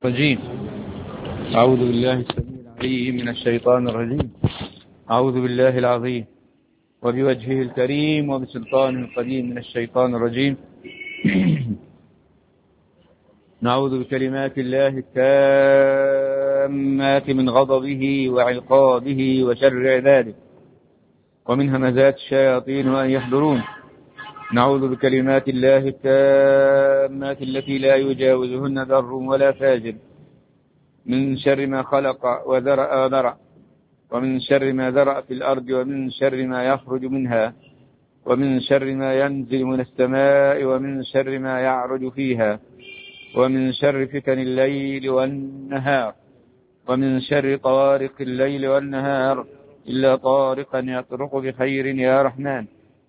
الرجيم. أعوذ بالله السميع العليم من الشيطان الرجيم. أعوذ بالله العظيم وبوجهه الكريم وبسلطانه القديم من الشيطان الرجيم. نعوذ بكلمات الله التامات من غضبه وعقابه وشر عباده ومن همزات الشياطين وأن يحضرون. نعوذ بكلمات الله التامات التي لا يجاوزهن بر ولا فاجر من شر ما خلق وذرأ ومن شر ما ذرأ في الأرض ومن شر ما يخرج منها ومن شر ما ينزل من السماء ومن شر ما يعرج فيها ومن شر فتن الليل والنهار ومن شر طوارق الليل والنهار إلا طارقا يطرق بخير يا رحمن.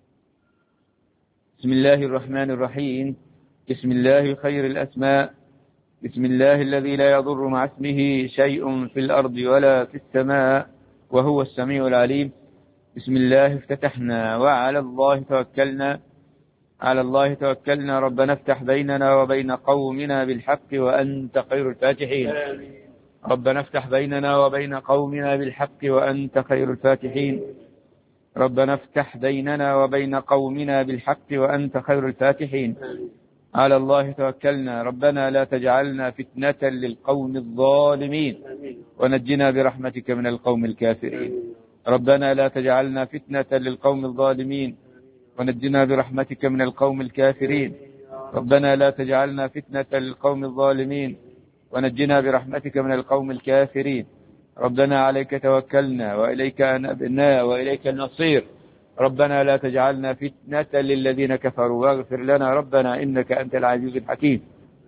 بسم الله الرحمن الرحيم. بسم الله خير الأسماء. بسم الله الذي لا يضر مع اسمه شيء في الأرض ولا في السماء وهو السميع العليم. بسم الله افتتحنا وعلى الله توكلنا. على الله توكلنا. ربنا افتح بيننا وبين قومنا بالحق وأنت خير الفاتحين. ربنا افتح بيننا وبين قومنا بالحق وأنت خير الفاتحين. ربنا افتح بيننا وبين قومنا بالحق وأنت خير الفاتحين. على الله توكلنا. ربنا لا تجعلنا فتنة للقوم الظالمين ونجنا برحمتك من القوم الكافرين. ربنا لا تجعلنا فتنة للقوم الظالمين ونجنا برحمتك من القوم الكافرين. ربنا لا تجعلنا فتنة للقوم الظالمين ونجنا برحمتك من القوم الكافرين. ربنا عليك توكلنا وإليك أنبنا وإليك المصير. ربنا لا تجعلنا فتنة للذين كفروا واغفر لنا ربنا إنك أنت العزيز الحكيم.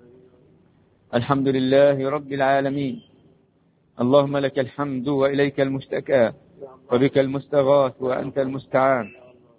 الحمد لله رب العالمين. اللهم لك الحمد وإليك المشتكى وبك المستغاث وأنت المستعان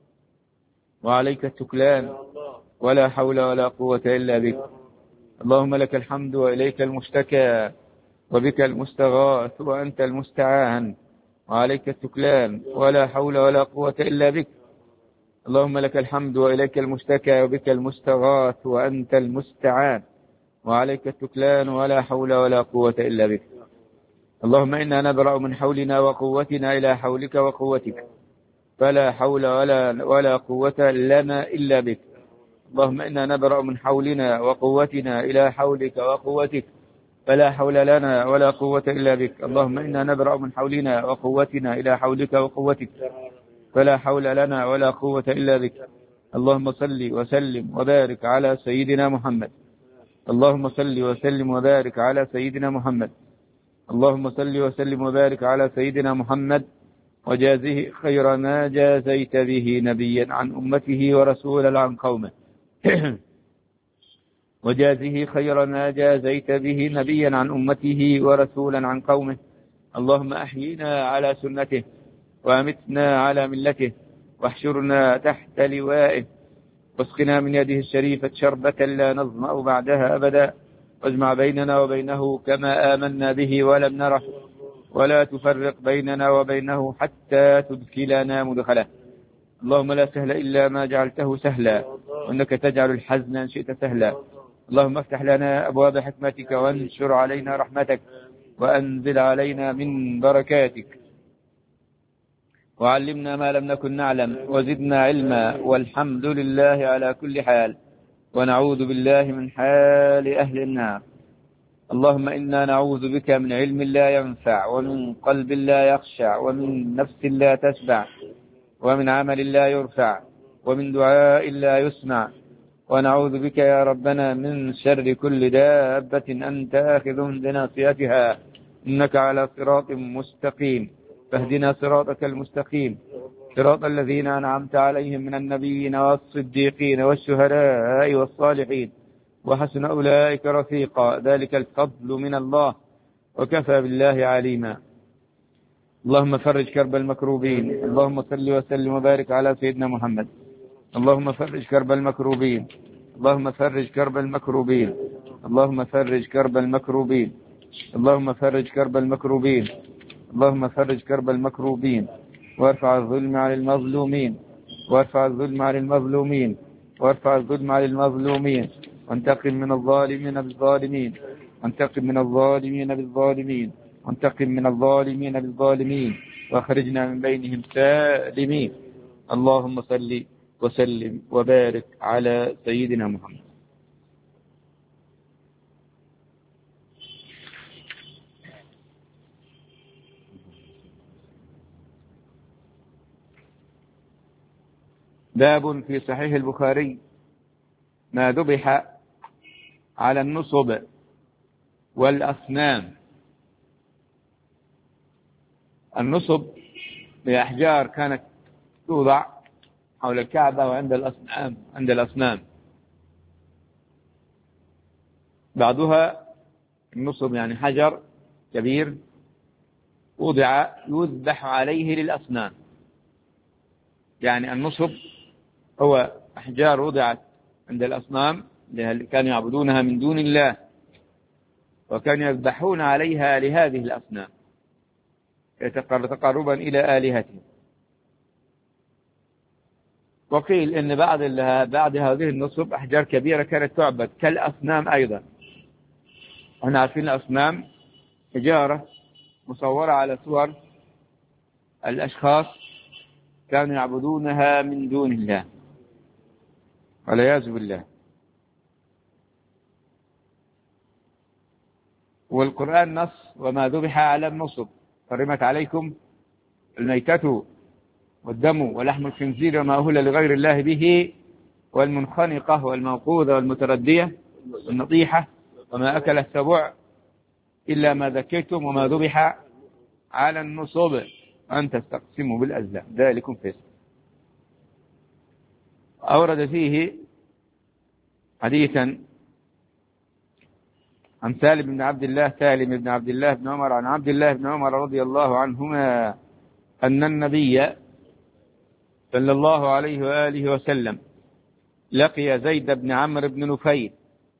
وعليك التكلان ولا حول ولا قوة إلا بك. اللهم لك الحمد وإليك المشتكى وبك المستغاث وأنت المستعان وعليك التكلان ولا حول ولا قوة إلا بك. اللهم لك الحمد وإليك المشتكى وبك المستغاث وأنت المستعان وعليك التكلان ولا حول ولا قوة إلا بك. اللهم إنا نبرأ من حولنا وقوتنا إلى حولك وقوتك فلا حول ولا قوة لنا إلا بك. اللهم إنا نبرأ من حولنا وقوتنا إلى حولك وقوتك فلا حول لنا ولا قوة إلا بك. اللهم إنا نبرأ من حولنا وقوتنا إلى حولك وقوتك فلا حول لنا ولا قوة إلا بك. اللهم صل وسلم وبارك على سيدنا محمد. اللهم صل وسلم وبارك على سيدنا محمد. اللهم صل وسلم وبارك على سيدنا محمد وجازه خير ما جازيت به نبيا عن أمته ورسولا عن قومه وجازه خير ما جازيت به نبيا عن أمته ورسولا عن قومه. اللهم أحيينا على سنته وأمتنا على ملته واحشرنا تحت لوائه واسقنا من يده الشريفة شربة لا نظمأ بعدها أبدا واجمع بيننا وبينه كما آمنا به ولم نره ولا تفرق بيننا وبينه حتى تدخلنا مدخله. اللهم لا سهل إلا ما جعلته سهلا وإنك تجعل الحزن إن شئت سهلا. اللهم افتح لنا أبواب حكمتك وانشر علينا رحمتك وأنزل علينا من بركاتك وعلمنا ما لم نكن نعلم وزدنا علما والحمد لله على كل حال ونعوذ بالله من حال أهل النار. اللهم إنا نعوذ بك من علم لا ينفع ومن قلب لا يخشع ومن نفس لا تشبع ومن عمل لا يرفع ومن دعاء لا يسمع. ونعوذ بك يا ربنا من شر كل دابة أنت آخذ بناصيتها إنك على صراط مستقيم فاهدنا صراطك المستقيم صراط الذين أنعمت عليهم من النبيين والصديقين والشهداء والصالحين وحسن أولئك رفيقا ذلك الفضل من الله وكفى بالله عليما. اللهم فرج كرب المكروبين. اللهم صل وسلم وبارك على سيدنا محمد. اللهم فرج كرب المكروبين. اللهم فرج كرب المكروبين. اللهم فرج كرب المكروبين. اللهم فرج كرب المكروبين. اللهم فرج كرب المكروبين وارفع الظلم عن المظلومين وارفع الظلم عن المظلومين وارفع الظلم عن المظلومين وانتقم من الظالمين بالظالمين وانتقم من الظالمين بالظالمين، وانتقم من الظالمين بالظالمين، واخرجنا من بينهم سالمين. اللهم صل وسلم وبارك على سيدنا محمد. باب في صحيح البخاري ما ذبح على النصب والأصنام. النصب هي أحجار كانت توضع حول الكعبة وعند الأصنام. بعضها النصب يعني حجر كبير وضع يذبح عليه للأصنام. يعني النصب هو أحجار وضعت عند الأصنام اللي كانوا يعبدونها من دون الله، وكانوا يذبحون عليها لهذه الأصنام تقربا إلى آلهتهم. وقيل إن بعد هذه النصب أحجار كبيرة كانت تعبد كالأصنام أيضا. احنا عارفين الأصنام حجارة مصورة على صور الأشخاص كانوا يعبدونها من دون الله والعياذ بالله. والقرآن نص: وما ذبح على النصب حرمت عليكم الميتة والدم ولحم الخنزير وما أهل لغير الله به والمنخنقة والموقوذة والمتردية والنطيحة وما أكل السبع إلا ما ذكيتم وما ذبح على النصب أن تستقسموا بالأزلام ذلكم فسق. أورد فيه حديثا عن سالم بن عبد الله بن عمر عن عبد الله بن عمر رضي الله عنهما أن النبي صلى الله عليه وآله وسلم لقي زيد بن عمرو بن نفيل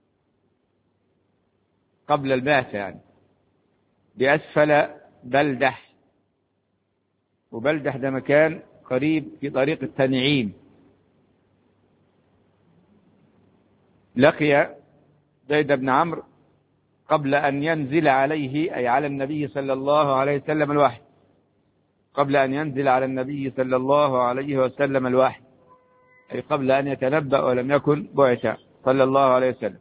قبل البعثة يعني بأسفل بلدح، وبلدح ده مكان قريب في طريق التنعيم. لقي زيد بن عمرو قبل أن ينزل عليه أي على النبي صلى الله عليه وسلم الوحي، قبل أن ينزل على النبي صلى الله عليه وسلم الوحي، أي قبل أن يتنبأ ولم يكن بعث صلى الله عليه وسلم.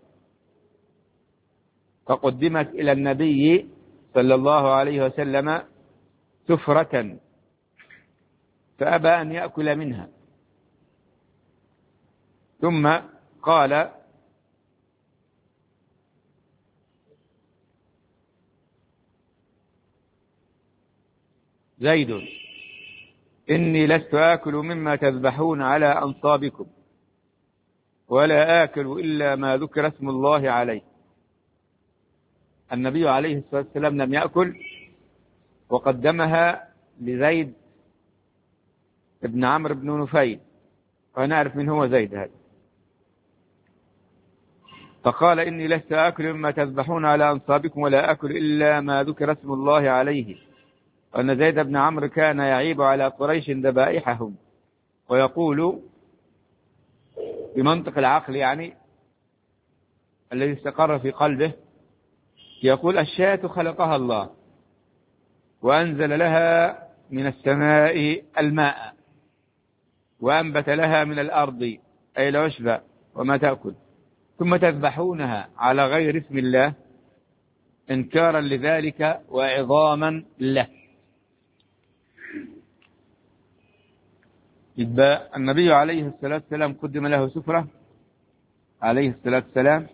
فقدمت إلى النبي صلى الله عليه وسلم سفرة فأبى أن يأكل منها، ثم قال: زيد إني لست آكل مما تذبحون على أنصابكم ولا آكل إلا ما ذكر اسم الله عليه. النبي عليه الصلاة والسلام لم يأكل، وقدمها لزيد بن عمرو بن نفيل، ونعرف من هو زيد هذا. فقال: إني لست آكل مما تذبحون على أنصابكم ولا آكل إلا ما ذكر اسم الله عليه. وأن زيد بن عمرو كان يعيب على قريش ذبائحهم ويقول بمنطق العقل يعني الذي استقر في قلبه، يقول: الشاة خلقها الله وأنزل لها من السماء الماء وأنبت لها من الأرض أي العشب وما تأكل، ثم تذبحونها على غير اسم الله إنكارا لذلك وعظاما له. يبقى النبي عليه الصلاة والسلام قدم له سفرة عليه الصلاة والسلام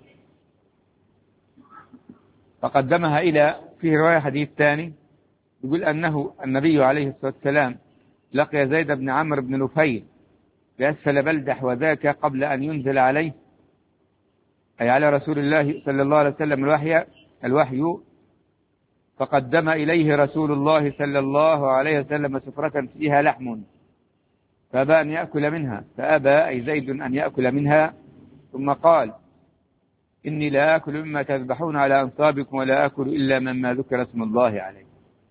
فقدمها إلى، فيه رواية حديث ثاني يقول أنه النبي عليه الصلاة والسلام لقي زيد بن عمرو بن نفيل بأسفل بلدح، وذاك قبل أن ينزل عليه أي على رسول الله صلى الله عليه وسلم الوحي، فقدم إليه رسول الله صلى الله عليه وسلم سفرة فيها لحم فأبى أن يأكل منها، فأبى أي زيد أن يأكل منها، ثم قال: إني لا آكل مما تذبحون على أنصابكم ولا آكل إلا مما ذكر اسم الله عليه.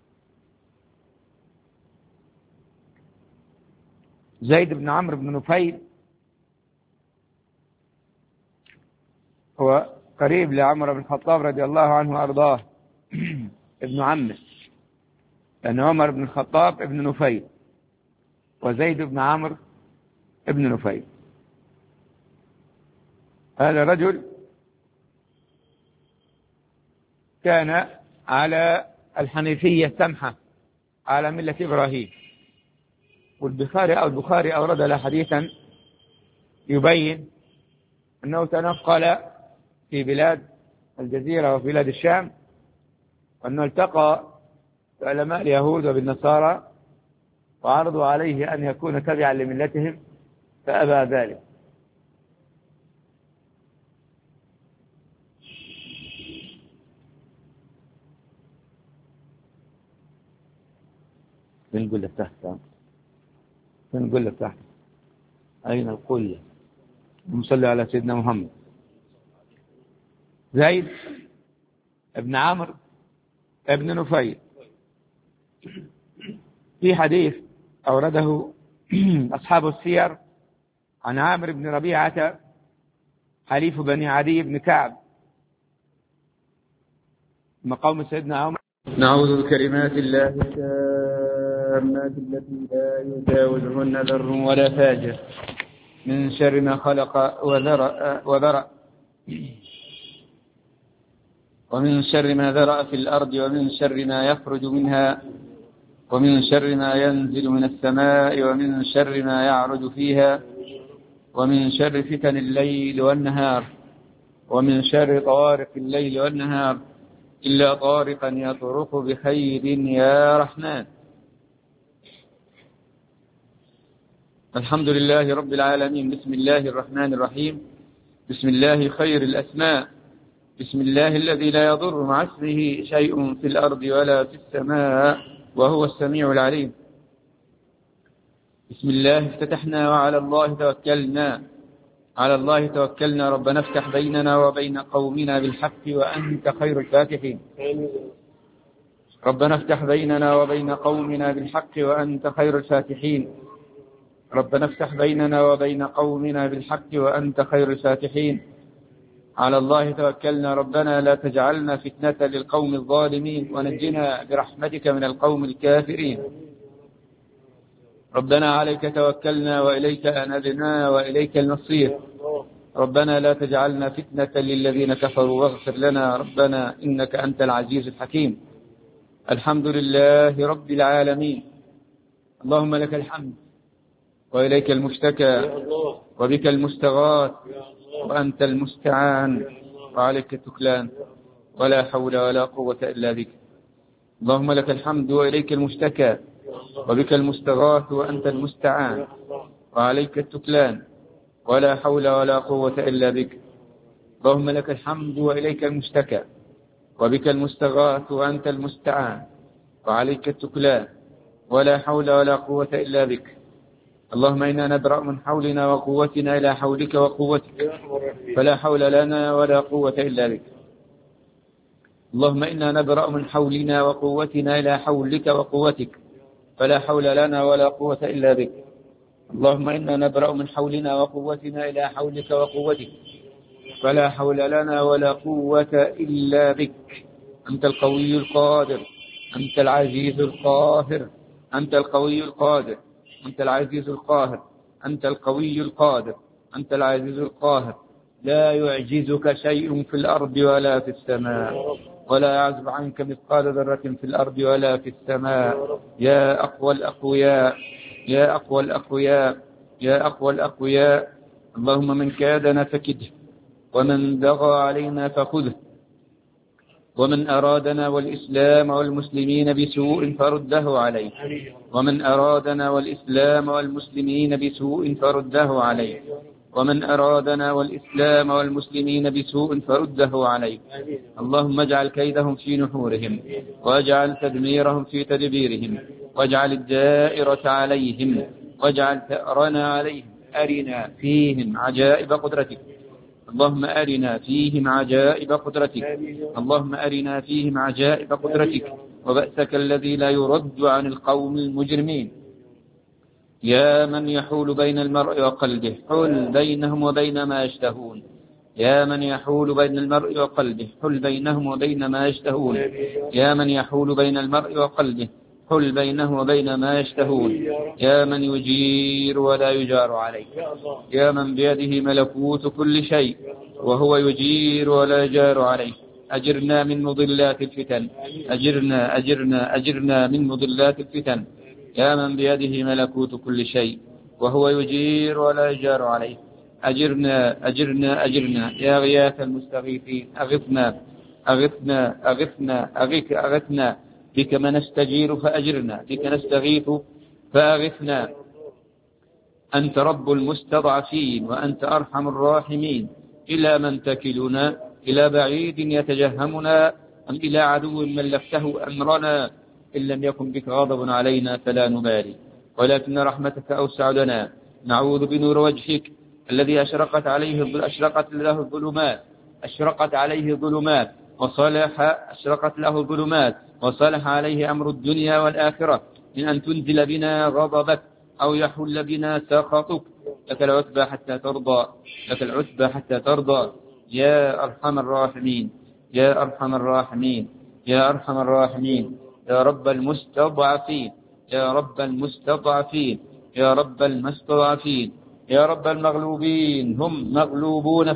زيد بن عمرو بن نفيل هو قريب لعمر بن الخطاب رضي الله عنه وأرضاه، ابن عمه، لأن عمر بن الخطاب ابن نفيل، وزيد بن عمرو ابن نفيل. هذا رجل كان على الحنيفية السمحة على ملة إبراهيم. والبخاري أورد له حديثا يبين أنه تنقل في بلاد الجزيرة وفي بلاد الشام، وأنه التقى بعلماء اليهود وبالنصارى وعرضوا عليه أن يكون تبعا لملتهم فأبى ذلك. نقول لك تحت، نقول لك تحت، أين القلة؟ نصلي على سيدنا محمد. زيد ابن عمرو ابن نفيل. في حديث أورده أصحاب السير عن عامر بن ربيعة حليف بني عدي بن كعب مقام سيدنا عمر: نعوذ بكلمات الله التامات التي لا يجاوزهن ذر ولا فاجر من شر ما خلق وذرأ ومن شر ما ذرأ في الأرض ومن شر ما يخرج منها ومن شر ما ينزل من السماء ومن شر ما يعرج فيها ومن شر فتن الليل والنهار ومن شر طوارق الليل والنهار إلا طارقا يطرق بخير يا رحمن. الحمد لله رب العالمين. بسم الله الرحمن الرحيم. بسم الله خير الأسماء. بسم الله الذي لا يضر مع اسمه شيء في الأرض ولا في السماء وهو السميع العليم. بسم الله افتتحنا وعلى الله توكلنا. على الله توكلنا. ربنا افتح بيننا وبين قومنا بالحق وأنت خير الفاتحين. ربنا افتح بيننا وبين قومنا بالحق وأنت خير الفاتحين. ربنا افتح بيننا وبين قومنا بالحق وأنت خير الفاتحين. على الله توكلنا. ربنا لا تجعلنا فتنة للقوم الظالمين ونجنا برحمتك من القوم الكافرين. ربنا عليك توكلنا وإليك أنبنا وإليك المصير. ربنا لا تجعلنا فتنة للذين كفروا واغفر لنا ربنا إنك أنت العزيز الحكيم. الحمد لله رب العالمين. اللهم لك الحمد وإليك المشتكى وبك المستغاث وأنت المستعان وعليك التكلان ولا حول ولا قوة إلا بك. اللهم لك الحمد وإليك المشتكى وبك المستغاث وأنت المستعان وعليك التكلان ولا حول ولا قوة إلا بك. اللهم لك الحمد وإليك المشتكى وبك المستغاث وأنت المستعان وعليك التكلان ولا حول ولا قوة إلا بك. اللهم إنا نبرأ من حولنا وقوتنا إلى حولك وقوتك فلا حول لنا ولا قوة إلا بك. اللهم إنا نبرأ من حولنا وقوتنا إلى حولك وقوتك فلا حول لنا ولا قوة إلا بك. اللهم إنا نبرأ من حولنا وقوتنا إلى حولك وقوتك فلا حول لنا ولا قوة إلا بك. أنت القوي القادر. أنت العزيز القاهر. أنت القوي القادر. أنت العزيز القاهر. أنت القوي القادر. أنت العزيز القاهر. لا يعجزك شيء في الأرض ولا في السماء ولا يعزب عنك مثقال ذرة في الأرض ولا في السماء. يا أقوى الأقوياء. يا أقوى الأقوياء. يا أقوى الأقوياء. اللهم من كادنا فكده ومن بغى علينا فخذه ومن أرادنا والإسلام والمسلمين بسوء فرده عليه. ومن أرادنا والإسلام والمسلمين بسوء فرده عليه. ومن أرادنا والإسلام والمسلمين بسوء فرده عليه. اللهم اجعل كيدهم في نحورهم واجعل تدميرهم في تدبيرهم واجعل الدائرة عليهم واجعل ثأرنا عليهم. أرنا فيهم عجائب قدرتك. اللهم أرنا فيهم عجائب قدرتك. اللهم أرنا فيهم عجائب قدرتك وبأسك الذي لا يرد عن القوم المجرمين. يا من يحول بين المرء وقلبه حل بينهم وبين ما يشتهون. يا من يحول بين المرء وقلبه حل بينهم وبين ما يشتهون. يا من يحول بين المرء وقلبه حل بينه وبين ما يشتهون. يا من يجير ولا يجار عليه. يا من بيده ملكوت كل شيء وهو يجير ولا يجار عليه. أجرنا من مضلات الفتن. أجرنا من مضلات الفتن. يا من بيده ملكوت كل شيء وهو يجير ولا يجار عليه. أجرنا يا غياث المستغيثين. أغثنا بك ما نستجير فأجرنا، بك نستغيث فأغثنا. أنت رب المستضعفين وأنت أرحم الراحمين. إلى من تكلنا؟ إلى بعيد يتجهمنا أم إلى عدو ملكته أمرنا؟ إن لم يكن بك غضب علينا فلا نبالي، ولكن رحمتك أوسع لنا. نعوذ بنور وجهك الذي أشرقت عليه الظلمات وصلح عليه أمر الدنيا والآخرة، من أن تنزل بنا غضبك أو يحل بنا سخطك. لك العتبى حتى ترضى يا أرحم الراحمين. يا رب المستضعفين. يا رب المغلوبين. هم مغلوبون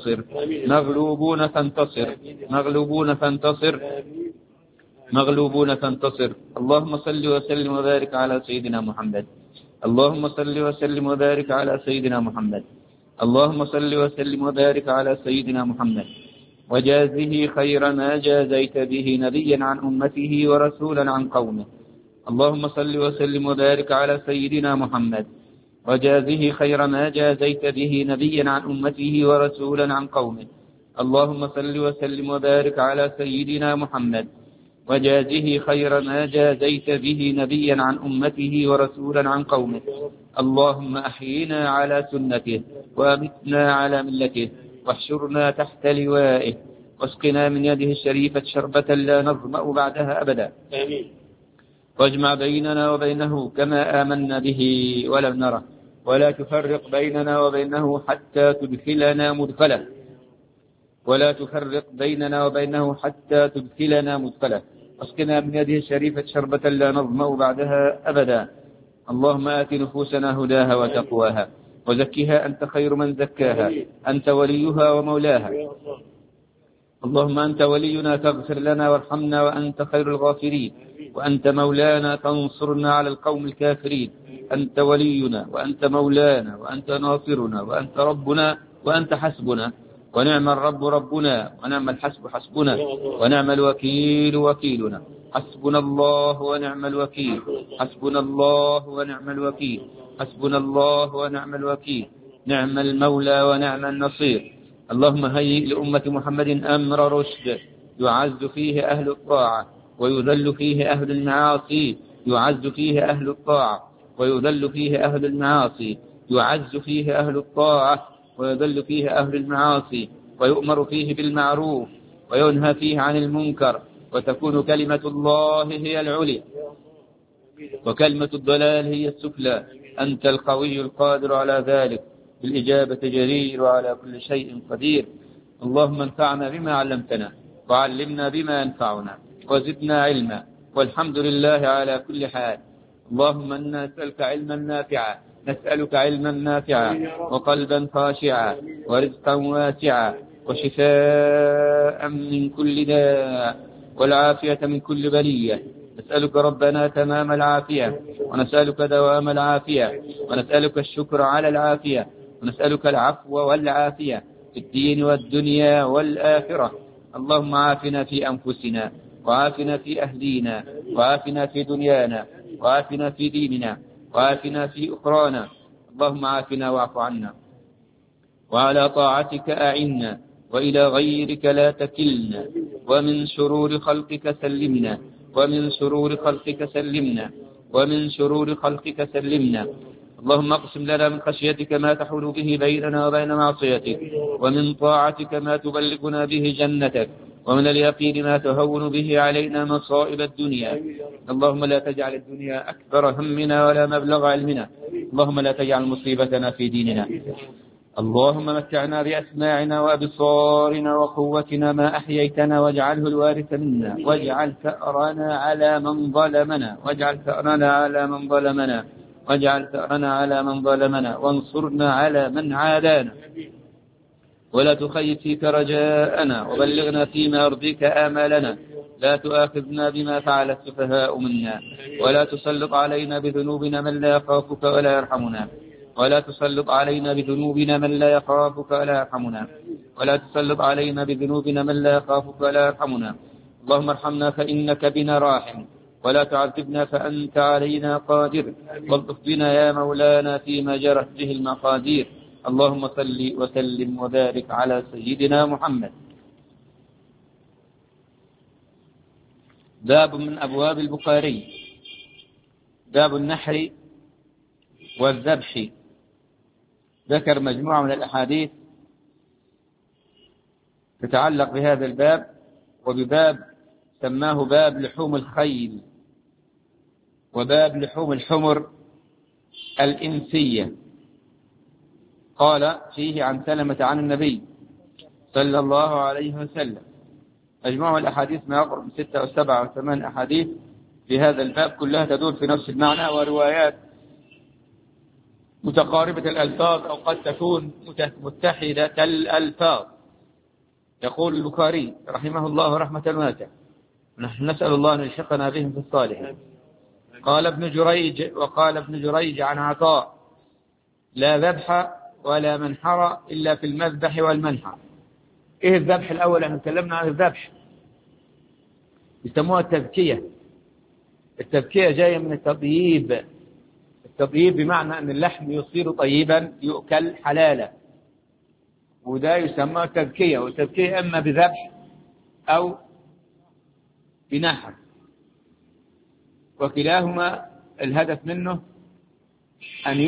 فانتصر. اللهم صل وسلم وبارك على سيدنا محمد. اللهم صل وسلم وبارك على سيدنا محمد. وجازه خير ما جازيت به نبيا عن أمته ورسولا عن قومه. اللهم صل وسلم وبارك على سيدنا محمد. وجازه خير ما جازيت به نبيا عن أمته ورسولا عن قومه. اللهم صل وسلم وبارك على سيدنا محمد. وجازه خير ما جازيت به نبيا عن أمته ورسولا عن قومه. اللهم أحينا على سنته وأمتنا على ملته واحشرنا تحت لوائه واسقنا من يده الشريفة شربة لا نظمأ بعدها أبدا. واجمع بيننا وبينه كما آمنا به ولم نره، ولا تفرق بيننا وبينه حتى تدخلنا مدخله واسقنا من يده الشريفة شربة لا نظمأ بعدها أبدا. اللهم آت نفوسنا هداها وتقواها وزكها أنت خير من زكاها، أنت وليها ومولاها. اللهم أنت ولينا فاغفر لنا وارحمنا وأنت خير الغافرين، وأنت مولانا فانصرنا على القوم الكافرين. أنت ولينا وأنت مولانا وأنت ناصرنا وأنت ربنا وأنت حسبنا، ونعم الرب ربنا ونعم الحسب حسبنا ونعم الوكيل وكيلنا. حسبنا الله ونعم الوكيل. نعم المولى ونعم النصير. اللهم هيئ لأمة محمد أمر رشد يعز فيه أهل الطاعة ويذل فيه أهل المعاصي. يعز فيه أهل الطاعة ويذل فيه أهل المعاصي. ويؤمر فيه بالمعروف وينهى فيه عن المنكر، وتكون كلمة الله هي العليا وكلمة الضلال هي السفلى. أنت القوي القادر على ذلك، بالإجابة جدير وعلى كل شيء قدير. اللهم انفعنا بما علمتنا وعلمنا بما ينفعنا وزدنا علما، والحمد لله على كل حال. اللهم إنا نسألك علما نافعا وقلبا خاشعا ورزقا واسعا وشفاء من كل داء والعافية من كل بلية. نسألك ربنا تمام العافية، ونسألك دوام العافية، ونسألك الشكر على العافية، ونسألك العفو والعافية في الدين والدنيا والآخرة. اللهم عافنا في أنفسنا، وعافنا في أهلينا، وعافنا في دنيانا، وعافنا في ديننا، وعافنا في أخرانا. اللهم عافنا واعف عنا، وعلى طاعتك أعنا، وإلى غيرك لا تكلنا، ومن شرور خلقك سلمنا، اللهم اقسم لنا من خشيتك ما تحول به بيننا وبين معصيتك، ومن طاعتك ما تبلغنا به جنتك، ومن اليقين ما تهون به علينا مصائب الدنيا. اللهم لا تجعل الدنيا أكبر همنا ولا مبلغ علمنا. اللهم لا تجعل مصيبتنا في ديننا. اللهم متعنا بأسماعنا وأبصارنا وقوتنا ما أحييتنا واجعله الوارث منا واجعل ثأرنا على من ظلمنا وانصرنا على من عادانا ولا تخيب فيك رجاءنا وبلغنا فيما يرضيك آمالنا لا تؤاخذنا بما فعل السفهاء منا ولا تسلط علينا بذنوبنا من لا يخافك ولا يرحمنا ولا تسلط علينا بذنوبنا من لا يخافك ولا يرحمنا اللهم ارحمنا فإنك بنا راحم ولا تعذبنا فأنت علينا قادر والطف بنا يا مولانا فيما جرت به المقادير اللهم صل وسلم وبارك على سيدنا محمد. باب من أبواب البخاري باب النحر والذبح. ذكر مجموعة من الأحاديث تتعلق بهذا الباب وبباب سماه باب لحوم الخيل وباب لحوم الحمر الإنسية. قال فيه عن سلمة عن النبي صلى الله عليه وسلم. مجموع الأحاديث ما يقرب من 6 أو 7 أو 8 أحاديث في هذا الباب كلها تدور في نفس المعنى وروايات متقاربة الألفاظ أو قد تكون متحدة الألفاظ. يقول البخاري رحمه الله رحمة واسعة نحن نسأل الله أن يلحقنا بهم في الصالحين. قال ابن جريج عن عطاء لا ذبح ولا منحر إلا في المذبح والمنحر. إيه الذبح الأول؟ احنا تكلمنا عن الذبح يسموها التذكية. التذكية جاية من التطييب بمعنى أن اللحم يصير طيبا يؤكل حلالا وده يسمى التذكية. والتذكية إما بذبح أو بنحر وكلاهما الهدف منه أن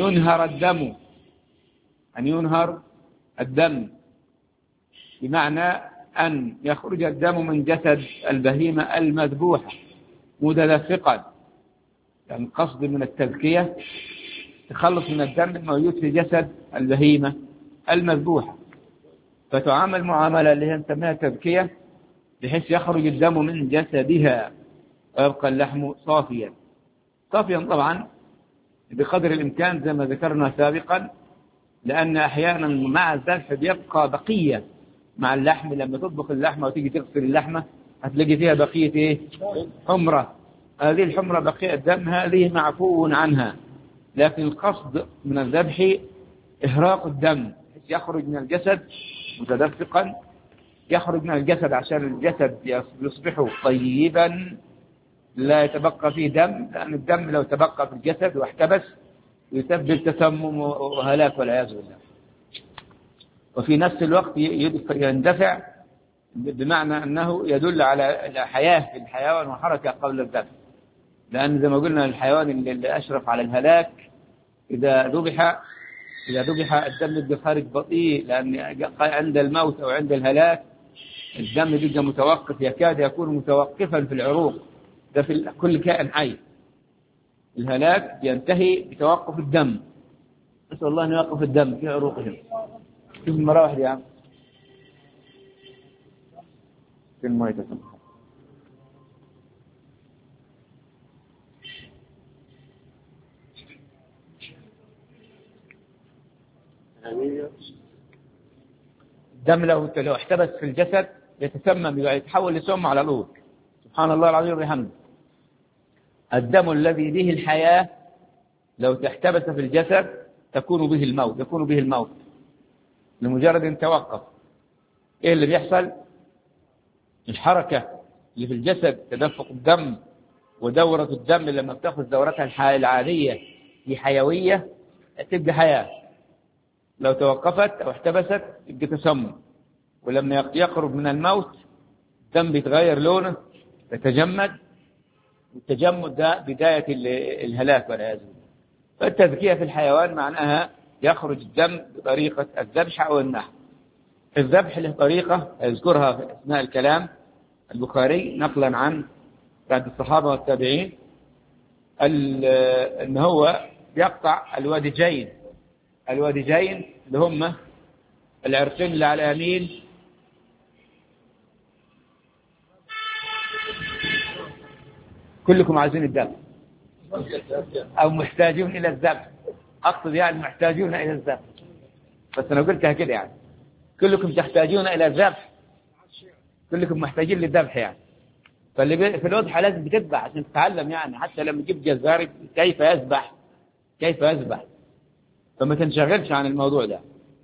ينهر الدم بمعنى أن يخرج الدم من جسد البهيمة المذبوحة متدفقا. يعني القصد من التذكية تخلص من الدم الموجود في جسد البهيمة المذبوحة فتعامل معاملة اللي هي نسميها تذكية بحيث يخرج الدم من جسدها ويبقى اللحم صافيا طبعا بقدر الإمكان زي ما ذكرنا سابقا لأن أحيانا مع الذبح بيبقى بقية مع اللحم. لما تطبخ اللحمة وتيجي تغسل اللحمة هتلاقي فيها بقية حمرة. هذه الحمرة بقية الدم هذه معفو عنها لكن القصد من الذبح إهراق الدم يخرج من الجسد متدفقا يخرج من الجسد عشان الجسد يصبح طيبا لا يتبقى فيه دم لأن الدم لو تبقى في الجسد واحتبس يسبب تسمم وهلاك والعياذ بالله. وفي نفس الوقت يندفع بمعنى أنه يدل على حياة في الحيوان وحركة قبل الذبح لأن زي ما قلنا الحيوان اللي أشرف على الهلاك إذا ذبح الدم يبقى خارج بطيء لأن عند الموت أو عند الهلاك الدم يبقى متوقف يكاد يكون متوقفا في العروق. ده في كل كائن حي الهلاك ينتهي بتوقف الدم. نسأل الله أن يوقف الدم في عروقهم. شوف المراوح دي يا عم في الماء تسمح. الدم لو احتبس في الجسد يتسمم يتحول لسم على الأول. سبحان الله العظيم وبحمده. الدم الذي به الحياة لو تحتبس في الجسد يكون به الموت لمجرد ان توقف. ايه اللي بيحصل؟ الحركة اللي في الجسد تدفق الدم ودورة الدم لما بتاخذ دورتها العادية في حيوية تبقى حياة. لو توقفت او احتبست يبقى تسمم. ولما يقرب من الموت الدم بيتغير لونه يتجمد والتجمد ده بداية الهلاك والعياذ بالله. فالتذكية في الحيوان معناها يخرج الدم بطريقة الذبح أو النحر. الذبح له طريقة يذكرها في أثناء الكلام البخاري نقلا عن بعد الصحابة والتابعين أن هو يقطع الوادجين اللي هم العرقين اللي على اليمين كلكم عايزين الذبح أو محتاجون إلى الذبح، أقصد يعني محتاجون إلى الذبح، بس أنا قلتها كده يعني كلكم تحتاجون إلى الذبح، كلكم محتاجين للذبح يعني. فاللي في الأضحى لازم بتذبح عشان تتعلم يعني، حتى لما تجيب جزار كيف يذبح، فما تنشغلش عن الموضوع ده.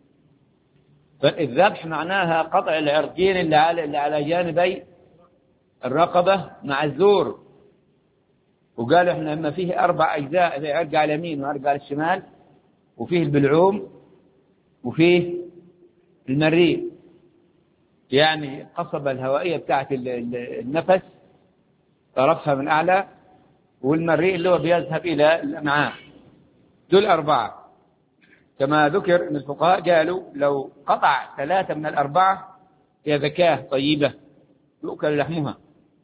فالذبح معناها قطع العرقين اللي على جانبي الرقبة مع الزور. وقالوا احنا لما فيه 4 أجزاء، زي عرق على اليمين وعرق على الشمال، وفيه البلعوم وفيه المريء، يعني القصبة الهوائية بتاعت النفس طرفها من أعلى، والمريء اللي هو بيذهب إلى الأمعاء. دول 4 كما ذكر من الفقهاء، قالوا لو قطع 3 من ال4 هي ذكاة طيبة يؤكل لحمها.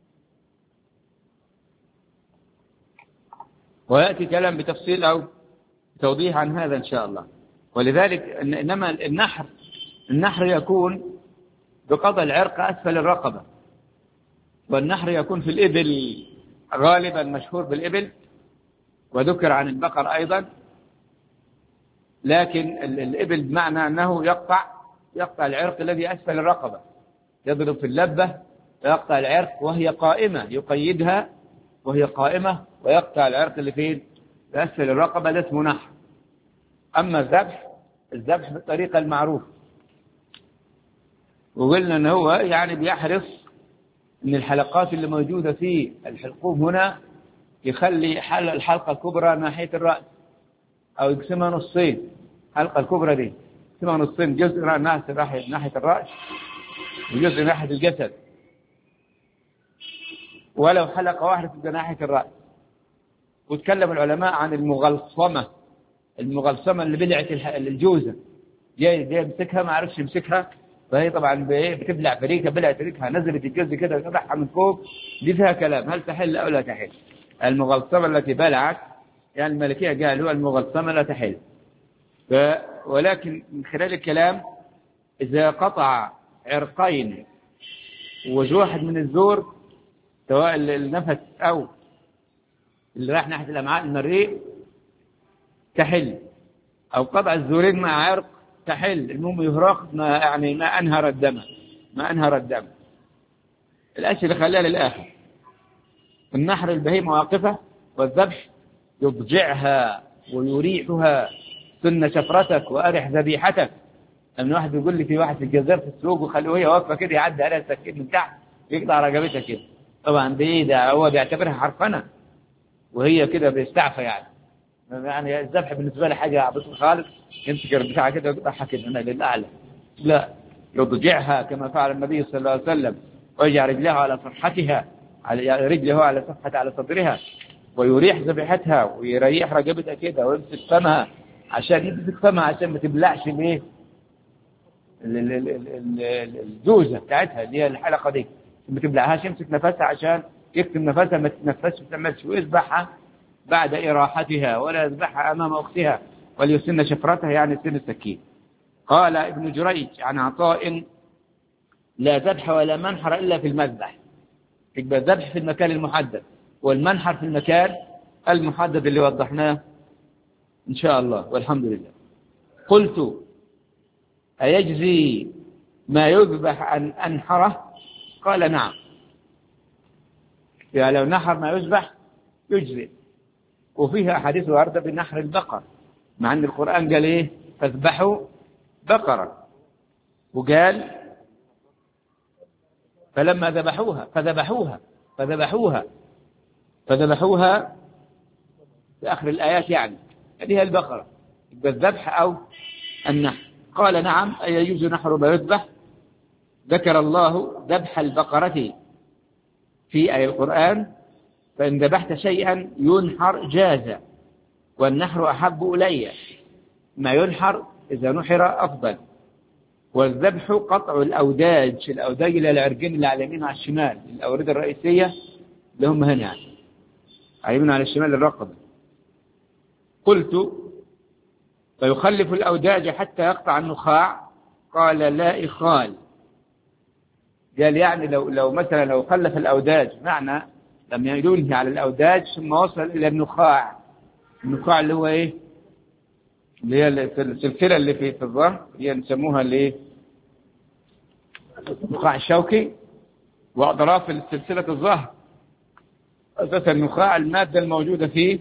ويأتي كلام بتفصيل أو توضيح عن هذا إن شاء الله. ولذلك إنما النحر يكون بقطع العرق أسفل الرقبة، والنحر يكون في الإبل غالبا، مشهور بالإبل، وذكر عن البقر أيضا. لكن الإبل بمعنى أنه يقطع العرق الذي أسفل الرقبة، يضرب في اللبة ويقطع العرق وهي قائمة، يقيدها وهي قائمة ويقطع العرق اللي فين في أسفل الرقبة، ده اسمه نحر. أما الذبح بالطريقة المعروفة، وقلنا أنه هو يعني بيحرص أن الحلقات اللي موجودة في الحلقوم هنا يخلي الحلقة الكبرى ناحية الرأس، أو يقسمها نصين. الحلقة الكبرى دي يقسمها نصين، جزء ناحية الرأس وجزء ناحية الجسد، ولو حلقة واحدة تبقى ناحية الرأس. وتكلم العلماء عن المغلصمة اللي بلعت الجوزة، جاي يمسكها ما عرفش يمسكها، فهي طبعا بتبلع فريكة، بلعت فريكها نزلت الجوزة كده وفتحها من فوق، دي فيها كلام هل تحل أو لا تحل. المغلصمة التي بلعت يعني الملكية قالوا المغلصمة لا تحل. ولكن من خلال الكلام إذا قطع عرقين ووجه واحد من الزور، سواء النفس أو اللي راح ناحية الأمعاء المريء، تحل. أو قطع الزورين مع عرق تحل، المهم يهرق ما أنهر الدم. الأشياء اللي خليها للآخر. النحر البهيمة واقفة، والذبح يضجعها ويريحها، سن شفرتك وأرح ذبيحتك. لما واحد يقول لي في واحد في الجزائر في السوق وخليه هي واقفة كده يعدي عليها السكين من تحت يقطع رقبتها كده، طبعا ده هو بيعتبرها حرفنة، وهي كده بيستعفى يعني الذبح بالنسبة له حاجة عبثية خالص، يمسك البتاعة كده ويقطعها كده للأعلى. لا، يضجعها كما فعل النبي صلى الله عليه وسلم، ويجعل رجلها على صفحتها، على صدرها، ويريح ذبيحتها ويريح رقبتها كده، ويمسك فمها عشان ما تبلعش بايه الجوزة بتاعتها اللي هي الحلقة دي، ما تبلعهاش، يمسك نفسها عشان يكتم نفسها ما تتنفسش وتعملش، ويذبحها بعد إراحتها، ولا يذبحها أمام أختها، وليسن شفرتها يعني سن السكين. قال ابن جريج عن عطاء: لا ذبح ولا منحر إلا في المذبح. يبقى الذبح في المكان المحدد، والمنحر في المكان المحدد اللي وضحناه إن شاء الله والحمد لله. قلت: أيجزي ما يذبح أن أنحره؟ قال: نعم، يعني لو نحر ما يذبح يجزي. وفيها أحاديث واردة بنحر البقر، مع أن القرآن قال إيه؟ فاذبحوا بقرة، وقال فلما فذبحوها في آخر الآيات، يعني هذه هي البقرة. يبقى الذبح أو النحر. قال: نعم، أي يجوز نحر ما يذبح. ذكر الله ذبح البقرة في آية القرآن: فإن ذبحت شيئا ينحر جاز، والنحر أحب إلي، ما ينحر إذا نحر أفضل. والذبح قطع الأوداج إلى العرقين اللي على اليمين وعلى الشمال، الأوردة الرئيسية اللي هم هنا يعني على اليمين وعلى الشمال الرقبة. قلت: فيخلف الأوداج حتى يقطع النخاع، قال لا إخال. قال يعني لو مثلا لو خلف الأوداج، معنى لم ينهي على الأوداج ثم وصل إلى النخاع. النخاع اللي هو إيه؟ اللي هي السلسلة اللي في الظهر، هي نسموها اللي النخاع الشوكي، وأطراف السلسلة الظهر. أساسا النخاع المادة الموجودة فيه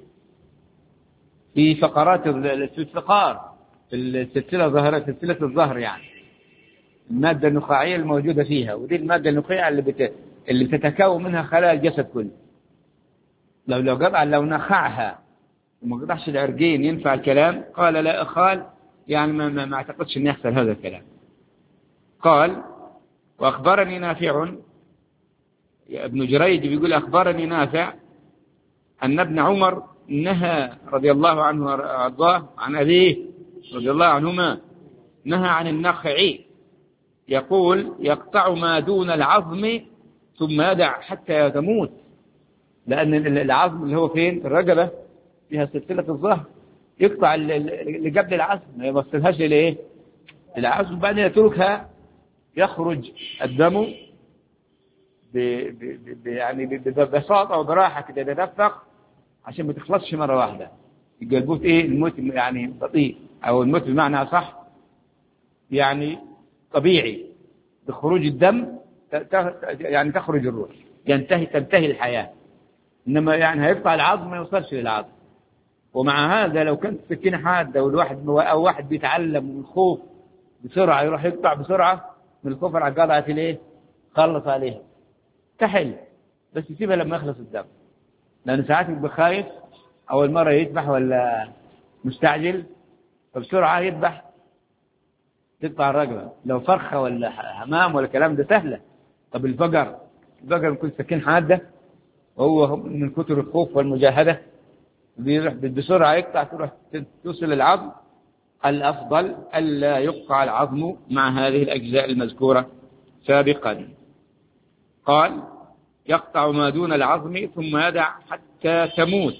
في فقرات في الفقار، في السلسلة ظهر، سلسلة الظهر يعني المادة النخاعية الموجودة فيها، ودي المادة النخاعية اللي بتتكون منها خلايا الجسد كله. لو نخعها وما قطعش العرقين ينفع الكلام؟ قال لا إخال، يعني ما اعتقدش أن يحصل هذا الكلام. قال وأخبرني نافع، ابن جريج بيقول أخبرني نافع أن ابن عمر نهى رضي الله عنه وأرضاه عن أبيه رضي الله عنهما، نهى عن النخع، يقول يقطع ما دون العظم ثم يدع حتى تموت. لأن العظم اللي هو فين؟ الرقبة فيها سلسلة الظهر، يقطع اللي قبل العظم، ما يوصلهاش لإيه؟ العظم، بعدين يتركها يخرج الدم يعني ببساطة وبراحة كده، يتدفق عشان ما تخلصش مرة واحدة. يبقى الموت إيه؟ الموت يعني بطيء، أو الموت بمعنى صح يعني طبيعي، بخروج الدم يعني تخرج الروح، تنتهي الحياة. إنما يعني هيقطع العظم ما يوصلش للعظم. ومع هذا لو كانت سكينة حادة والواحد أو واحد بيتعلم من الخوف بسرعة يروح يقطع بسرعة من الخوف على قطعة الإيه؟ خلص عليها تحل، بس يسيبها لما يخلص الدم. لأن ساعات يبقى خايف أول مرة يذبح ولا مستعجل، فبسرعة يذبح تقطع الرقبة. لو فرخة ولا حمام ولا كلام ده سهلة. طب البقر يكون سكين حادة وهو من كتر الخوف والمجاهدة بيروح بسرعة يقطع، تروح توصل العظم. الأفضل ألا يقطع العظم مع هذه الأجزاء المذكورة سابقا. قال يقطع ما دون العظم ثم يدع حتى تموت.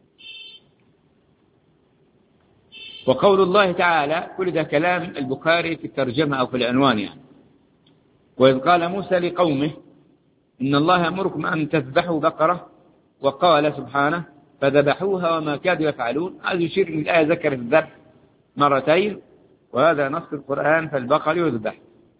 وقول الله تعالى، كل ده كلام البخاري في الترجمة أو في العنوان يعني. وإذ قال موسى لقومه إن الله يأمركم أن تذبحوا بقرة، وقال سبحانه فذبحوها وما كادوا يفعلون. هذا يشير إلى الآية ذكرت الذبح مرتين، وهذا نص القرآن، فالبقر يذبح.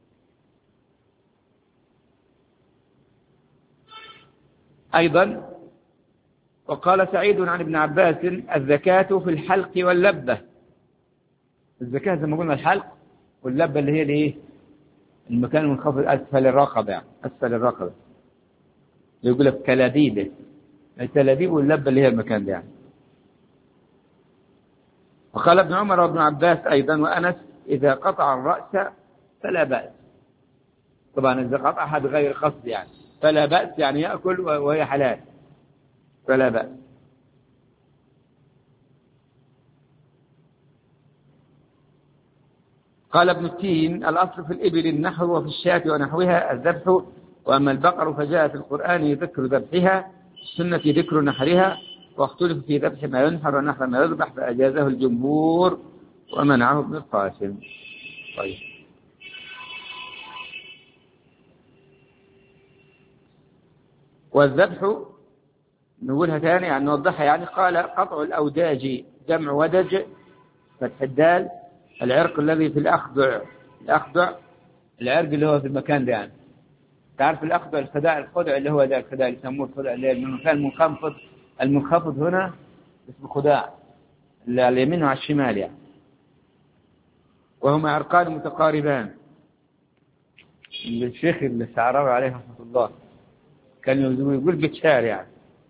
أيضا وقال سعيد عن ابن عباس الزكاة في الحلق واللبة. الزكاة زي ما قلنا الحلق، واللبة اللي هي الايه؟ المكان المنخفض أسفل الرقبة، يعني أسفل الرقبة، يقول لك كلابيبه، الكلابيب واللبة اللي هي المكان ده يعني. وقال ابن عمر وابن عباس أيضا وأنس إذا قطع الرأس فلا بأس. طبعا إذا قطعها بغير قصد يعني فلا بأس، يعني يأكل وهي حلال فلا بأس. قال ابن التين الأصل في الإبل النحر، وفي الشاة ونحوها الذبح، وأما البقر فجاء في القرآن ذكر ذبحها، السنة ذكر نحرها، واختلف في ذبح ما ينحر ونحر ما يذبح، فأجازه الجمهور ومنعه ابن القاسم. طيب والذبح نقولها ثاني يعني نوضحها يعني. قال قطع الأوداج جمع ودج فتح الدال، العرق الذي في الأخضع. الأخضع العرق اللي هو في المكان ده يعني. تعرف الأخضع الخدع اللي هو ده الخداع اللي يسموه الخدع اللي من المكان المنخفض. المنخفض هنا اسمه خداع، اللي على اليمين وعلى الشمال يعني. وهما عرقان متقاربان. الشيخ الشعراوي عليه رحمة الله كان يقول بتشار يعني.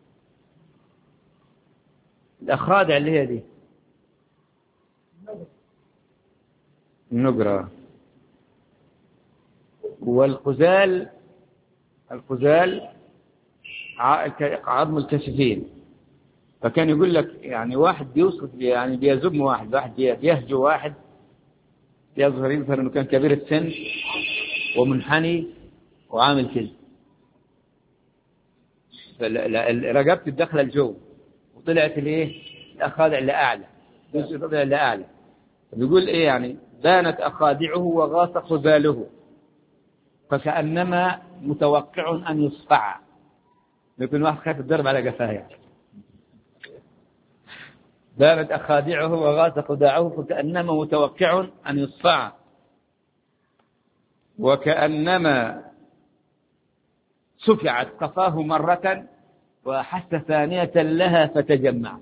الأخادع اللي هي دي النقرة. والخزال عظم الكشفين. فكان يقول لك يعني واحد بيوصف يعني بيزم واحد بيهجو واحد، يظهر انه كان كبير السن ومنحني وعامل كده، رقبته الدخله الجو وطلعت الايه الأخادع اللي اعلى، جزء طلع اللي اعلى. بيقول ايه يعني بانت أخادعه وغاص خذاله فكأنما متوقع أن يصفع. يكون واحد خايف الضرب على قفاه يعني. بانت أخادعه وغاص خداعه فكأنما متوقع أن يصفع وكأنما سفعت قفاه مرة وأحس ثانية لها فتجمع.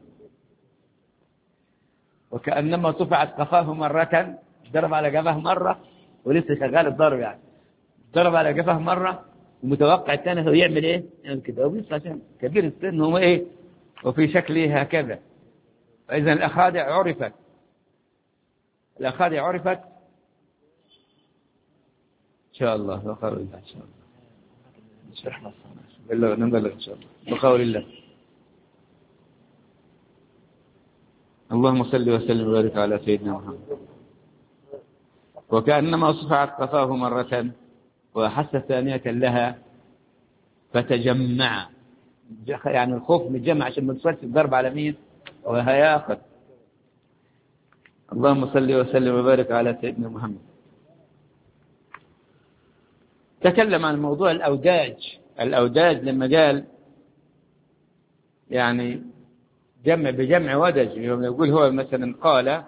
وكأنما سفعت قفاه مرة، ضرب على قفاه مرة ولسه شغال الضرب يعني، ضرب على قفاه مرة ومتوقع الثاني هو يعمل ايه؟ يعني كده وبيصحى عشان كبير السن هو ايه وفي شكله هكذا. فإذا الأخادع عرفت، الأخادع عرفت إن شاء الله بقول الله إن شاء الله نبلغ إن شاء الله بقول الله. اللهم صل وسلم وبارك على سيدنا محمد. وكأنما صفعت قفاه مرة وأحس ثانية لها فتجمع، يعني الخوف متجمع عشان ما تصلش الضرب على مين وهياخذ. اللهم صل وسلم وبارك على سيدنا محمد. تكلم عن موضوع الأوداج لما قال يعني جمع بجمع ودج، يوم يقول هو مثلا قال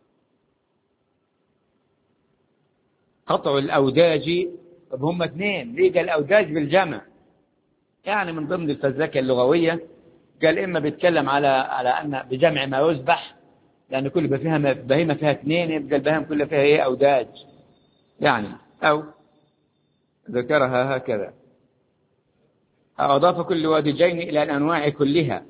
قطع الأوداج. طب هم اثنين ليه قال الأوداج بالجمع؟ يعني من ضمن الفزلكة اللغوية قال إما بيتكلم على أن بجمع ما يذبح، لأن كل بهيمة فيها اثنين يبقى البهيمة كلها فيها إيه أوداج يعني، أو ذكرها هكذا أو أضاف كل وادجين إلى الأنواع كلها.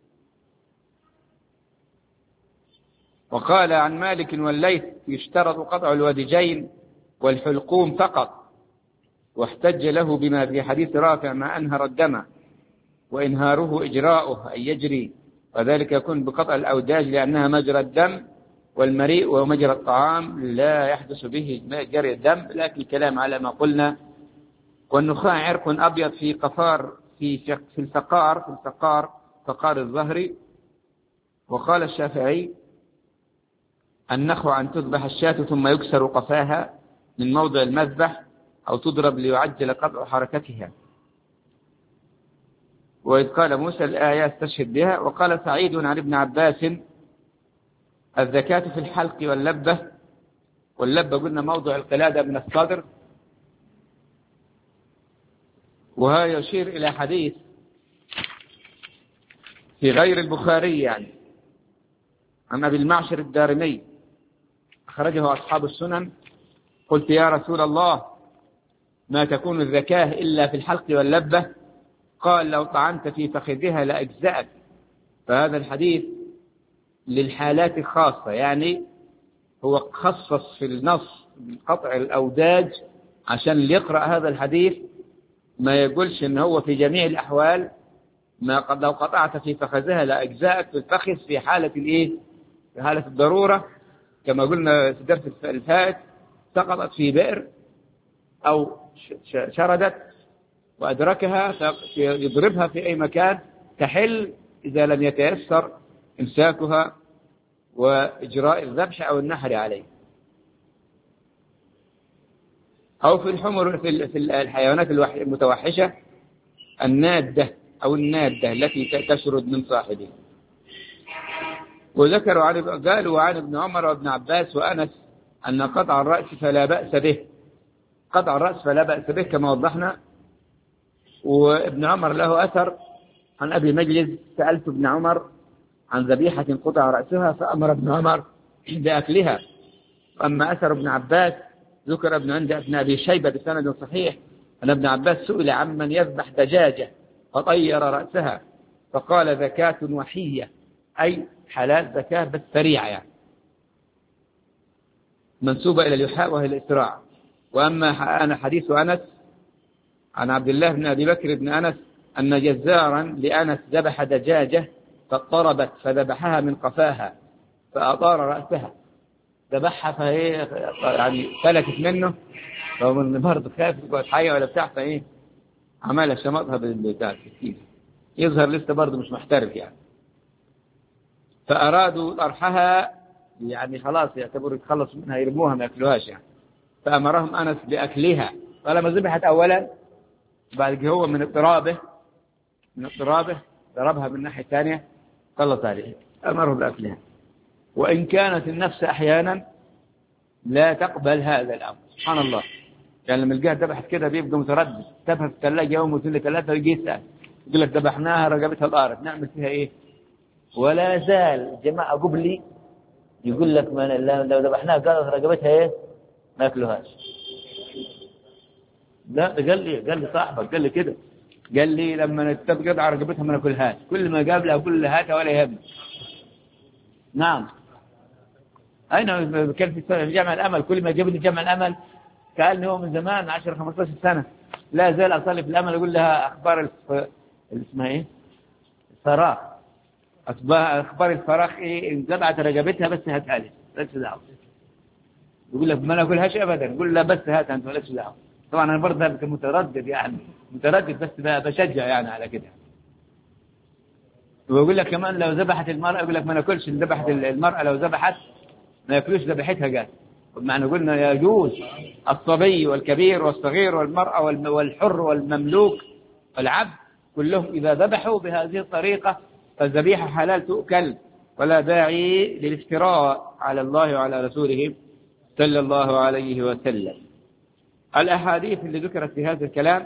وقال عن مالك والليث يشترط قطع الوادجين والحلقوم فقط، واحتج له بما في حديث رافع ما أنهر الدم وإنهاره إجراؤه أي يجري، وذلك يكون بقطع الأوداج لأنها مجرى الدم، والمريء ومجرى الطعام لا يحدث به جري الدم. لكن الكلام على ما قلنا. والنخاع عرق أبيض في قفار في الفقار فقار الظهر. وقال الشافعي النخع أن تذبح الشاة ثم يكسر قفاها من موضع المذبح أو تضرب ليعجل قطع حركتها. وإذ قال موسى الآية استشهد بها. وقال سعيد عن ابن عباس الزكاة في الحلق واللبة. واللبة قلنا موضع القلادة من الصدر، وها يشير إلى حديث في غير البخاري يعني عن أبي المعشر الدارمي أخرجه أصحاب السنن. قلت يا رسول الله ما تكون الزكاة إلا في الحلق واللبة؟ قال لو طعنت في فخذها لأجزأت. فهذا الحديث للحالات الخاصة، يعني هو خصص في النص قطع الأوداج عشان اللي يقرأ هذا الحديث ما يقولش إن هو في جميع الأحوال ما قد لو قطعت في فخذها لأجزأت في الفخذ في حالة الإيه؟ في حالة الضرورة كما قلنا في الدرس الفائت، سقطت في بئر أو شردت وأدركها يضربها في أي مكان تحل إذا لم يتيسر إمساكها وإجراء الذبح أو النحر عليه. أو في الحمر في الحيوانات المتوحشة النادة أو النادة التي تشرد من صاحبه. وذكروا قالوا عن ابن عمر وابن عباس وأنس أن قطع الرأس فلا بأس به. قطع الرأس فلا بأس به كما وضحنا. وابن عمر له أثر عن أبي مجلس سألت ابن عمر عن ذبيحة قطع رأسها فأمر ابن عمر بأكلها. أما أثر ابن عباس ذكر عند ابن أبي شيبة بسند صحيح أن ابن عباس سئل عمن يذبح دجاجة فطير رأسها فقال زكاة وحية، أي حلال زكاة بس سريعة يعني منسوبة إلى اليحاء وهي الإسراع. وأما أنا حديث أنس عن عبد الله بن أبي بكر بن أنس أن جزارا لأنس ذبح دجاجة فاضطربت فذبحها من قفاها فأطار رأسها، ذبحها فهي يعني فلتت منه، فمن برضه خاف تقعد حية ولا بتاع فإيه عملها شمطها بالبتاع السكين، يظهر لسه برضه مش محترف يعني. فأرادوا طرحها يعني خلاص يعتبروا يتخلصوا منها يرموها ما يأكلوهاش يعني. فأمرهم أنس بأكلها. فلما ذبحت أولا بعد كده هو من اضطرابه ضربها من الناحية الثانية سلط عليه أمره بأكلها. وإن كانت النفس أحيانا لا تقبل هذا الأمر سبحان الله. يعني لما الجهة ذبحت كده بيبقى متردد تبها في الثلاجة يوم واثنين ثلاثة ويجي يسأل يقول لك ذبحناها رقبتها الأرض نعمل فيها إيه؟ ولا زال جماعة قبلي يقول لك لو ذبحناها قالت رقبتها إيه؟ ما يأكلوهاش. لا قال لي صاحبك قال لي كده قال لي لما تتقطع رقبتها ما ناكلهاش. كل ما قابلها أقول له هاتها ولا يهمني. نعم أين كان في جامع الأمل كل ما جابني جامع الأمل كأنه هو من زمان 10-15 سنة لا زال أصلي في الأمل أقول لها أخبار اسمها إيه الفراخ أخبار الفراخ إيه انقطعت رقبتها بس هاتها لي بس دعوة. يقول لك ما ناكلهاش أبدا يقول لا بس هاتها أنت ولا دعوة. طبعا أنا برضه متردد يعني متردد بس بشجع يعني على كده. ويقول لك كمان لو ذبحت المرأة يقول لك ما ناكلش ذبحت المرأة لو ذبحت ما ياكلوش ذبحتها قال. معنى قلنا يجوز الصبي والكبير والصغير والمرأة والحر والمملوك والعبد كلهم إذا ذبحوا بهذه الطريقة فالذبيحة حلال تؤكل ولا داعي للافتراء على الله وعلى رسوله صلى الله عليه وسلم. الأحاديث اللي ذكرت في هذا الكلام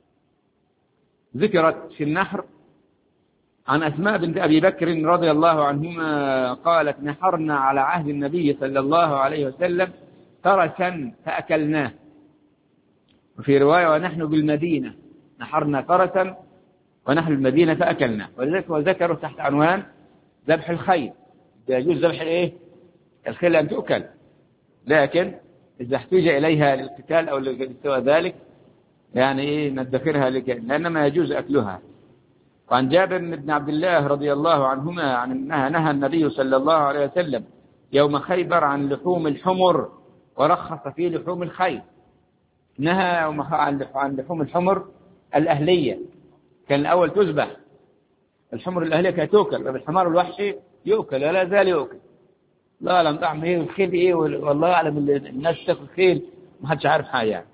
ذكرت في النحر عن أسماء بنت أبي بكر رضي الله عنهما قالت نحرنا على عهد النبي صلى الله عليه وسلم فرسا فأكلناه. وفي رواية ونحن بالمدينة نحرنا فرسا ونحن بالمدينة فأكلناه. ولذلك وذكروا تحت عنوان ذبح الخيل. يجوز ذبح الايه الخيل أن تؤكل لكن إذا احتاج إليها للقتال أو لسوى ذلك يعني إيه ندخرها لأن ما يجوز أكلها. وعن جابر بن عبد الله رضي الله عنهما عن أنها نهى النبي صلى الله عليه وسلم يوم خيبر عن لحوم الحمر ورخص في لحوم الخيل. نهى عن لحوم الحمر الأهلية كان الأول تذبح الحمر الأهلية كانت تؤكل والحمار الوحشي يؤكل ولا زال يؤكل. لا أعلم طعم إيه الخيل إيه والله أعلم الناس تأكل خيل ما حدش عارف حاجة يعني.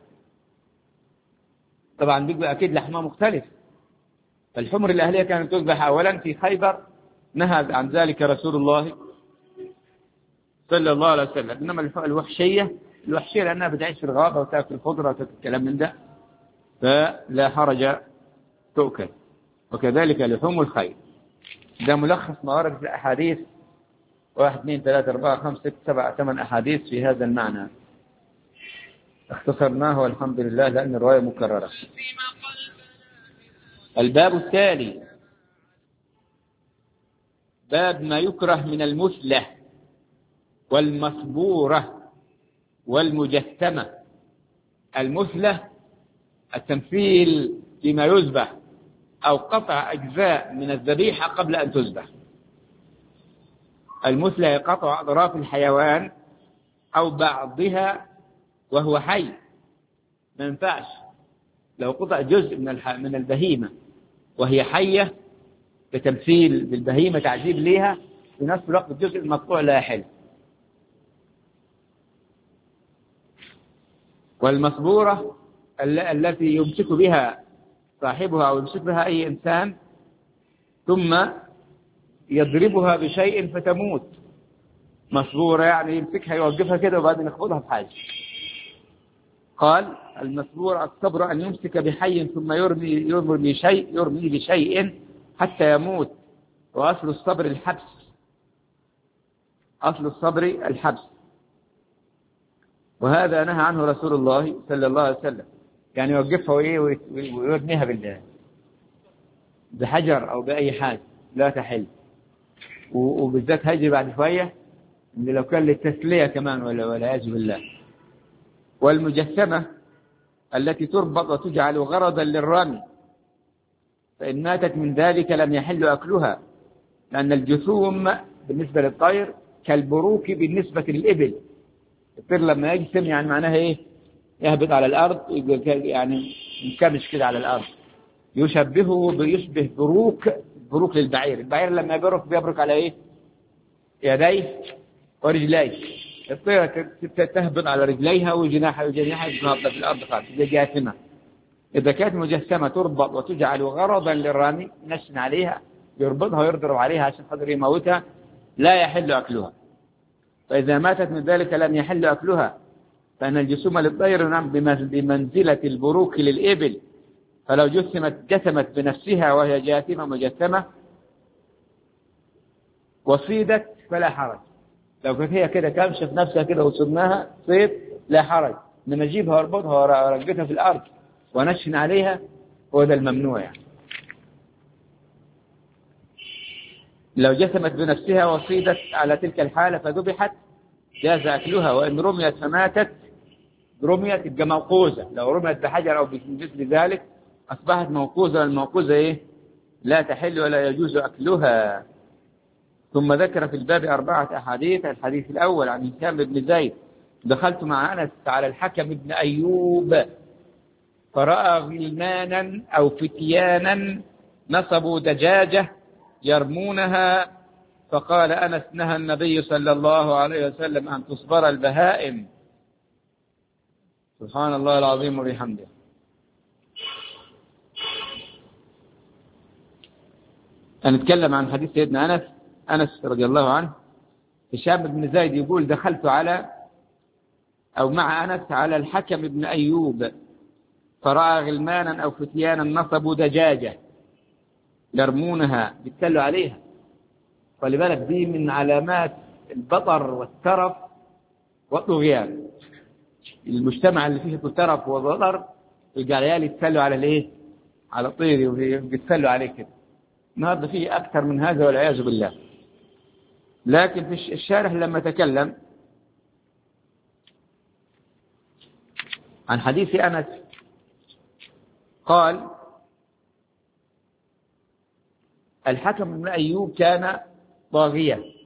طبعا بيبقى أكيد لحمها مختلف. فالحمر الأهلية كانت تذبح أولا في خيبر نهى عن ذلك رسول الله صلى الله عليه وسلم. إنما الوحشية لأنها بتعيش في الغابة وتأكل الخضرة وتأكل الكلام من ده فلا حرج تؤكل. وكذلك لحوم الخيل. ده ملخص ما ورد في الأحاديث 1 2 3 4 5 6 7 8 أحاديث في هذا المعنى اختصرناه والحمد لله لأن الرواية مكررة. الباب التالي باب ما يكره من المثلة والمصبورة والمجسمة. المثلة التمثيل فيما يذبح أو قطع أجزاء من الذبيحة قبل أن تذبح. المثلة يقطع أطراف الحيوان أو بعضها وهو حي. ما ينفعش لو قطع جزء من البهيمة وهي حية بتمثيل بالبهيمة تعذيب ليها في نفس الوقت الجزء المقطوع لا يحل. والمصبورة التي يمسك بها صاحبها أو يمسك بها أي إنسان ثم يضربها بشيء فتموت. مصبورة يعني يمسكها يوقفها كده وبعدين يخبطها بحاجة. قال المصبور الصبر أن يمسك بحي ثم يرمي بشيء حتى يموت. وأصل الصبر الحبس. أصل الصبر الحبس. وهذا نهى عنه رسول الله صلى الله عليه وسلم. يعني يوقفها ويرميها بحجر أو بأي حاجة لا تحل. وبالذات هيجي بعد شوية اللي لو كان للتسلية كمان ولا يعز بالله. والمجسمة التي تربط وتجعل غرضا للرمي فإن ماتت من ذلك لم يحل أكلها لأن الجثوم بالنسبة للطير كالبروك بالنسبة للإبل. الطير لما يجسم يعني معناها إيه يهبط على الأرض يعني ينكمش كده على الأرض. يشبه بروك للبعير. البعير لما بيبرك على إيه يديه ورجليه. الطيرة تهبط على رجليها وجناحها تناطط في الأرض خالص، إذا جاثمة. إذا كانت مجسمة تربط وتجعل غرضا للرامي، نشن عليها يربطها ويضرب عليها عشان خاطر يموتها، لا يحل أكلها. فإذا ماتت من ذلك لم يحل أكلها، فإن الجسوم للطير بمنزلة البروك للإبل، فلو جسمت بنفسها وهي جاثمة مجسمة وصيدت فلا حرج. لو كانت هي كده كامشة في نفسها كده وصدناها صيد لا حرج، من نجيبها واربطها ورقتها في الأرض ونشن عليها، هو ده الممنوع يعني. لو جسمت بنفسها وصيدت على تلك الحالة فذبحت جاز أكلها، وإن رميت فماتت رميت تبقى موقوزة. لو رميت بحجر أو بمثل ذلك أصبحت موقوزة، والموقوزة إيه؟ لا تحل ولا يجوز أكلها. ثم ذكر في الباب 4 أحاديث. الحديث الأول عن هشام بن زيد: دخلت مع أنس على الحكم بن أيوب فرأى غلمانا أو فتيانا نصبوا دجاجة يرمونها، فقال أنس: نهى النبي صلى الله عليه وسلم أن تصبر البهائم. سبحان الله العظيم وبحمده. نتكلم عن حديث سيدنا أنس رضي الله عنه. هشام بن زيد يقول: دخلت مع أنس على الحكم بن أيوب فرأى غلمانا أو فتيانا نصبوا دجاجة يرمونها، بيتكلوا عليها. ولذلك دي من علامات البطر والترف والطغيان. المجتمع اللي فيه ترف وبطر العيال يتكلوا على الايه؟ على الطير، ويتكلوا عليه كده. النهارده فيه أكثر من هذا والعياذ بالله. لكن في الشارح لما تكلم عن حديث أنس قال: الحكم بن أيوب كان طاغية